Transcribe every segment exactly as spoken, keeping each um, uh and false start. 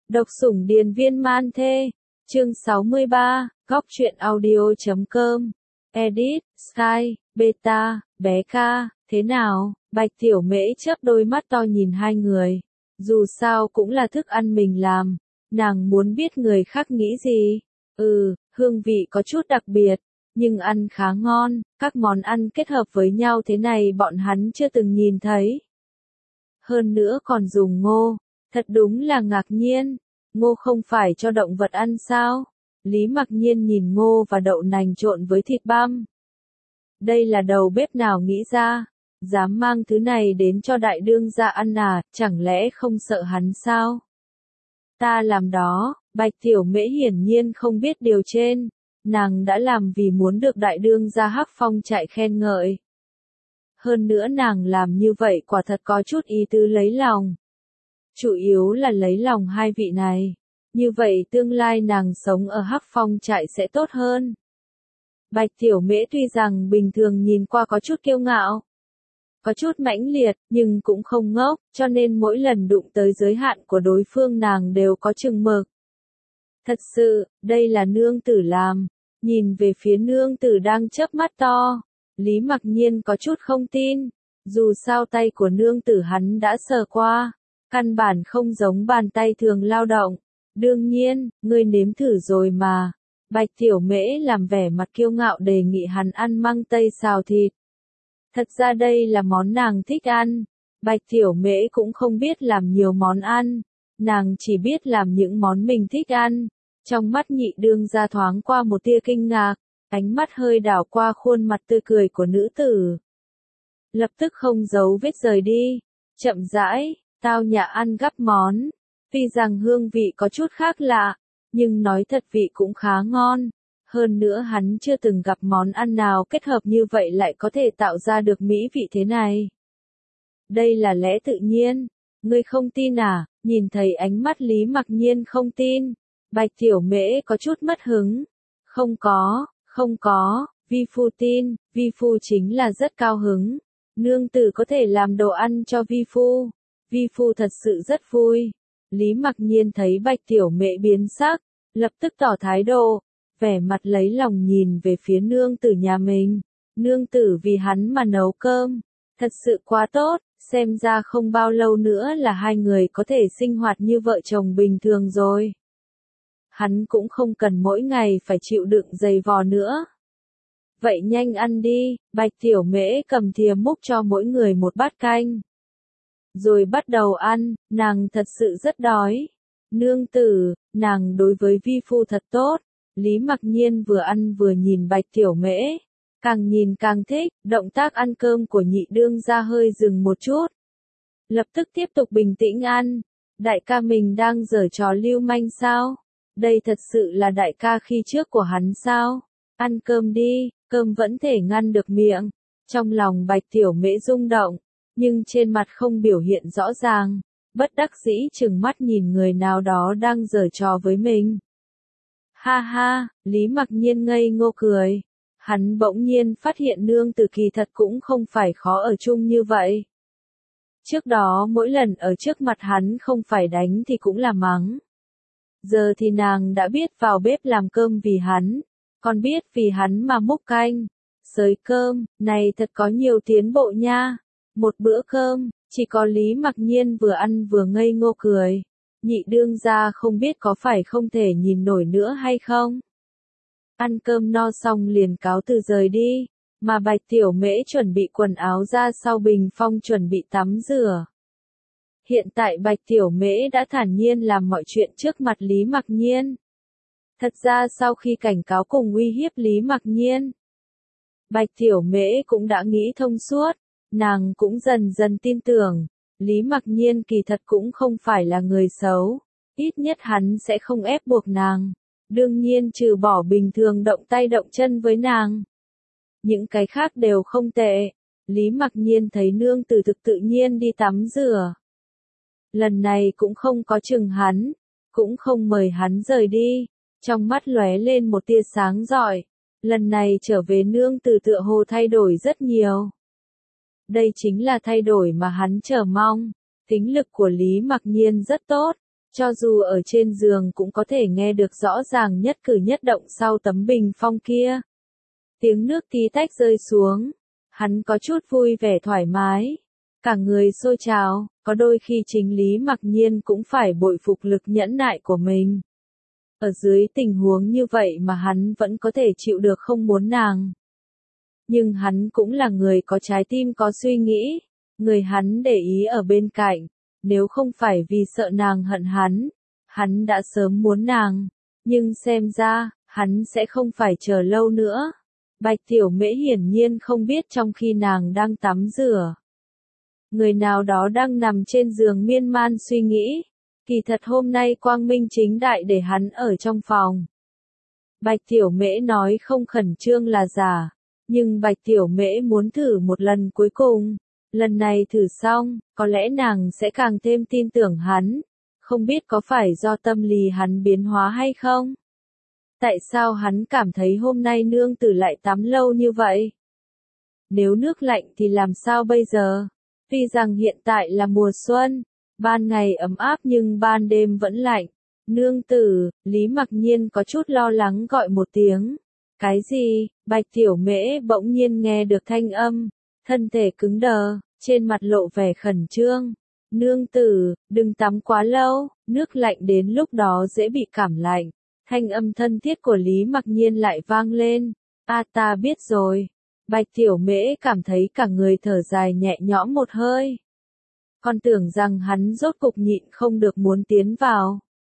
Độc sủng điền viên man thê. Chương sáu mươi ba, góc truyện audio chấm com. Edit, Sky, Beta, bé ca, thế nào? Bạch Tiểu Mễ chớp đôi mắt to nhìn hai người. Dù sao cũng là thức ăn mình làm. Nàng muốn biết người khác nghĩ gì. Ừ, hương vị có chút đặc biệt. Nhưng ăn khá ngon, các món ăn kết hợp với nhau thế này bọn hắn chưa từng nhìn thấy. Hơn nữa còn dùng ngô. Thật đúng là ngạc nhiên. Ngô không phải cho động vật ăn sao? Lý Mặc Nhiên nhìn ngô và đậu nành trộn với thịt băm. Đây là đầu bếp nào nghĩ ra? Dám mang thứ này đến cho đại đương gia ăn à, chẳng lẽ không sợ hắn sao? Ta làm đó, Bạch Tiểu Mễ hiển nhiên không biết điều trên. Nàng đã làm vì muốn được đại đương gia Hắc Phong Trại khen ngợi. Hơn nữa nàng làm như vậy quả thật có chút ý tứ lấy lòng. Chủ yếu là lấy lòng hai vị này. Như vậy tương lai nàng sống ở Hắc Phong Trại sẽ tốt hơn. Bạch Tiểu Mễ tuy rằng bình thường nhìn qua có chút kiêu ngạo, có chút mãnh liệt, nhưng cũng không ngốc, cho nên mỗi lần đụng tới giới hạn của đối phương nàng đều có chừng mực. Thật sự, đây là nương tử làm. Nhìn về phía nương tử đang chớp mắt to. Lý Mặc Nhiên có chút không tin. Dù sao tay của nương tử hắn đã sờ qua. Căn bản không giống bàn tay thường lao động. Đương nhiên, ngươi nếm thử rồi mà. Bạch Tiểu Mễ làm vẻ mặt kiêu ngạo đề nghị hắn ăn măng tây xào thịt. Thật ra đây là món nàng thích ăn. Bạch Tiểu Mễ cũng không biết làm nhiều món ăn. Nàng chỉ biết làm những món mình thích ăn. Trong mắt nhị đương gia thoáng qua một tia kinh ngạc, ánh mắt hơi đảo qua khuôn mặt tươi cười của nữ tử. Lập tức không giấu vết rời đi, chậm rãi, tao nhã ăn gắp món. Tuy rằng hương vị có chút khác lạ, nhưng nói thật vị cũng khá ngon. Hơn nữa hắn chưa từng gặp món ăn nào kết hợp như vậy lại có thể tạo ra được mỹ vị thế này. Đây là lẽ tự nhiên, ngươi không tin à? Nhìn thấy ánh mắt Lý Mặc Nhiên không tin. Bạch Tiểu Mễ có chút mất hứng. Không có, không có, vi phu tin, vi phu chính là rất cao hứng. Nương tử có thể làm đồ ăn cho vi phu. Vi phu thật sự rất vui. Lý Mặc Nhiên thấy Bạch Tiểu Mễ biến sắc, lập tức tỏ thái độ, vẻ mặt lấy lòng nhìn về phía nương tử nhà mình. Nương tử vì hắn mà nấu cơm, thật sự quá tốt, xem ra không bao lâu nữa là hai người có thể sinh hoạt như vợ chồng bình thường rồi. Hắn cũng không cần mỗi ngày phải chịu đựng giày vò nữa. Vậy nhanh ăn đi, Bạch Tiểu Mễ cầm thìa múc cho mỗi người một bát canh. Rồi bắt đầu ăn, nàng thật sự rất đói. Nương tử, nàng đối với vi phu thật tốt. Lý Mặc Nhiên vừa ăn vừa nhìn Bạch Tiểu Mễ. Càng nhìn càng thích, động tác ăn cơm của nhị đương gia hơi dừng một chút. Lập tức tiếp tục bình tĩnh ăn. Đại ca mình đang giở trò lưu manh sao? Đây thật sự là đại ca khi trước của hắn sao? Ăn cơm đi, cơm vẫn thể ngăn được miệng. Trong lòng Bạch Tiểu Mễ rung động, nhưng trên mặt không biểu hiện rõ ràng. Bất đắc dĩ chừng mắt nhìn người nào đó đang giở trò với mình. Ha ha, Lý Mặc Nhiên ngây ngô cười. Hắn bỗng nhiên phát hiện nương tử kỳ thật cũng không phải khó ở chung như vậy. Trước đó mỗi lần ở trước mặt hắn không phải đánh thì cũng là mắng. Giờ thì nàng đã biết vào bếp làm cơm vì hắn, còn biết vì hắn mà múc canh, xới cơm, này thật có nhiều tiến bộ nha. Một bữa cơm, chỉ có Lý Mặc Nhiên vừa ăn vừa ngây ngô cười. Nhị đương gia không biết có phải không thể nhìn nổi nữa hay không? Ăn cơm no xong liền cáo từ rời đi, mà Bạch Tiểu Mễ chuẩn bị quần áo ra sau bình phong chuẩn bị tắm rửa. Hiện tại Bạch Tiểu Mễ đã thản nhiên làm mọi chuyện trước mặt Lý Mặc Nhiên. Thật ra sau khi cảnh cáo cùng uy hiếp Lý Mặc Nhiên, Bạch Tiểu Mễ cũng đã nghĩ thông suốt, nàng cũng dần dần tin tưởng, Lý Mặc Nhiên kỳ thật cũng không phải là người xấu, ít nhất hắn sẽ không ép buộc nàng, đương nhiên trừ bỏ bình thường động tay động chân với nàng. Những cái khác đều không tệ, Lý Mặc Nhiên thấy nương tử thực tự nhiên đi tắm rửa. Lần này cũng không có chừng hắn, cũng không mời hắn rời đi, trong mắt lóe lên một tia sáng rọi. Lần này trở về nương tử tựa hồ thay đổi rất nhiều. Đây chính là thay đổi mà hắn chờ mong. Tính lực của Lý Mặc Nhiên rất tốt, Cho dù ở trên giường cũng có thể nghe được rõ ràng nhất cử nhất động sau tấm bình phong kia. Tiếng nước tí tách rơi xuống, hắn có chút vui vẻ thoải mái, cả người sôi trào, có đôi khi chính Lý Mặc Nhiên cũng phải bội phục lực nhẫn nại của mình. Ở dưới tình huống như vậy mà hắn vẫn có thể chịu được không muốn nàng. Nhưng hắn cũng là người có trái tim có suy nghĩ, người hắn để ý ở bên cạnh, nếu không phải vì sợ nàng hận hắn, hắn đã sớm muốn nàng, nhưng xem ra, hắn sẽ không phải chờ lâu nữa. Bạch Tiểu Mễ hiển nhiên không biết trong khi nàng đang tắm rửa, người nào đó đang nằm trên giường miên man suy nghĩ, kỳ thật hôm nay quang minh chính đại để hắn ở trong phòng. Bạch Tiểu Mễ nói không khẩn trương là giả, nhưng Bạch Tiểu Mễ muốn thử một lần cuối cùng, lần này thử xong, có lẽ nàng sẽ càng thêm tin tưởng hắn, không biết có phải do tâm lý hắn biến hóa hay không? Tại sao hắn cảm thấy hôm nay nương tử lại tắm lâu như vậy? Nếu nước lạnh thì làm sao bây giờ? Tuy rằng hiện tại là mùa xuân, ban ngày ấm áp nhưng ban đêm vẫn lạnh. Nương tử, Lý Mặc Nhiên có chút lo lắng gọi một tiếng. Cái gì? Bạch Tiểu Mễ bỗng nhiên nghe được thanh âm, thân thể cứng đờ, trên mặt lộ vẻ khẩn trương. Nương tử, đừng tắm quá lâu, nước lạnh đến lúc đó dễ bị cảm lạnh. Thanh âm thân thiết của Lý Mặc Nhiên lại vang lên. A ta biết rồi. Bạch Tiểu Mễ cảm thấy cả người thở dài nhẹ nhõm một hơi. Còn tưởng rằng hắn rốt cục nhịn không được muốn tiến vào.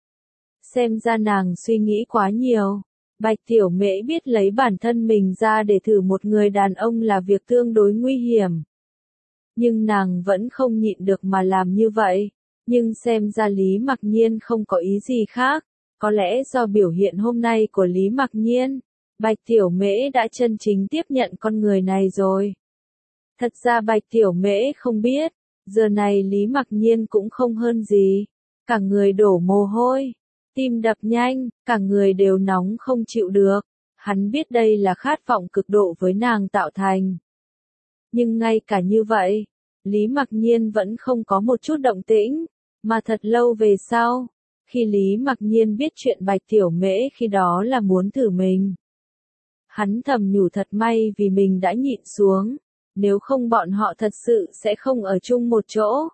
Xem ra nàng suy nghĩ quá nhiều. Bạch Tiểu Mễ biết lấy bản thân mình ra để thử một người đàn ông là việc tương đối nguy hiểm. Nhưng nàng vẫn không nhịn được mà làm như vậy. Nhưng xem ra Lý Mặc Nhiên không có ý gì khác. Có lẽ do biểu hiện hôm nay của Lý Mặc Nhiên, Bạch Tiểu Mễ đã chân chính tiếp nhận con người này rồi. Thật ra Bạch Tiểu Mễ không biết, giờ này Lý Mặc Nhiên cũng không hơn gì. Cả người đổ mồ hôi, tim đập nhanh, cả người đều nóng không chịu được. Hắn biết đây là khát vọng cực độ với nàng tạo thành. Nhưng ngay cả như vậy, Lý Mặc Nhiên vẫn không có một chút động tĩnh, mà thật lâu về sau, khi Lý Mặc Nhiên biết chuyện Bạch Tiểu Mễ khi đó là muốn thử mình. Hắn thầm nhủ thật may vì mình đã nhịn xuống, nếu không bọn họ thật sự sẽ không ở chung một chỗ.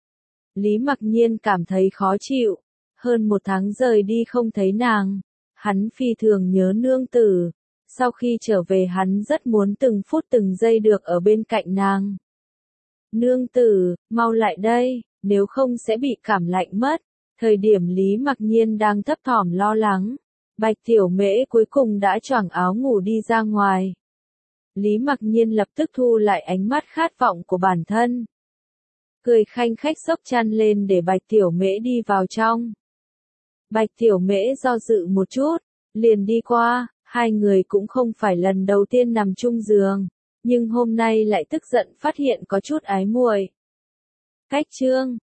Lý Mặc Nhiên cảm thấy khó chịu, hơn một tháng rời đi không thấy nàng, hắn phi thường nhớ nương tử, sau khi trở về hắn rất muốn từng phút từng giây được ở bên cạnh nàng. Nương tử, mau lại đây, nếu không sẽ bị cảm lạnh mất. Thời điểm Lý Mặc Nhiên đang thấp thỏm lo lắng, Bạch Tiểu Mễ cuối cùng đã choàng áo ngủ đi ra ngoài. Lý Mặc Nhiên lập tức thu lại ánh mắt khát vọng của bản thân. Cười khanh khách xốc chăn lên để Bạch Tiểu Mễ đi vào trong. Bạch Tiểu Mễ do dự một chút, liền đi qua, hai người cũng không phải lần đầu tiên nằm chung giường, nhưng hôm nay lại tức giận phát hiện có chút ái muội. Cách chương